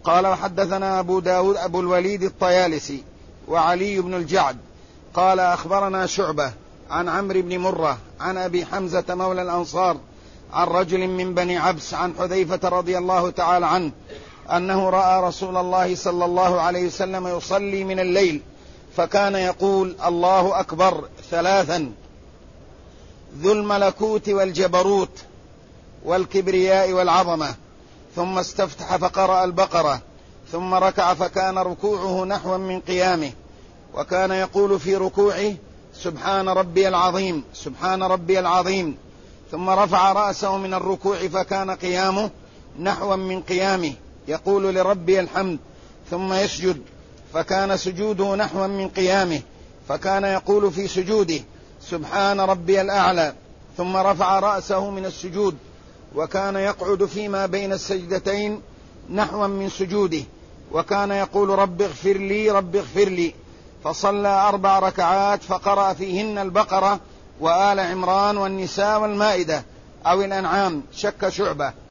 قال وحدثنا أبو داود أبو الوليد الطيالسي وعلي بن الجعد قال أخبرنا شعبة عن عمرو بن مرة عن أبي حمزة مولى الأنصار عن رجل من بني عبس عن حذيفة رضي الله تعالى عنه أنه رأى رسول الله صلى الله عليه وسلم يصلي من الليل فكان يقول الله أكبر 3 ذو الملكوت والجبروت والكبرياء والعظمة، ثم استفتح فقرأ البقرة، ثم ركع فكان ركوعه نحوا من قيامه، وكان يقول في ركوعه سبحان ربي العظيم سبحان ربي العظيم، ثم رفع رأسه من الركوع فكان قيامه نحوا من قيامه يقول لربي الحمد، ثم يسجد فكان سجوده نحوا من قيامه، فكان يقول في سجوده سبحان ربي الأعلى، ثم رفع رأسه من السجود وكان يقعد فيما بين السجدتين نحوا من سجوده، وكان يقول رب اغفر لي رب اغفر لي، فصلى 4 ركعات فقرأ فيهن البقرة وآل عمران والنساء والمائدة أو الأنعام. شك شعبة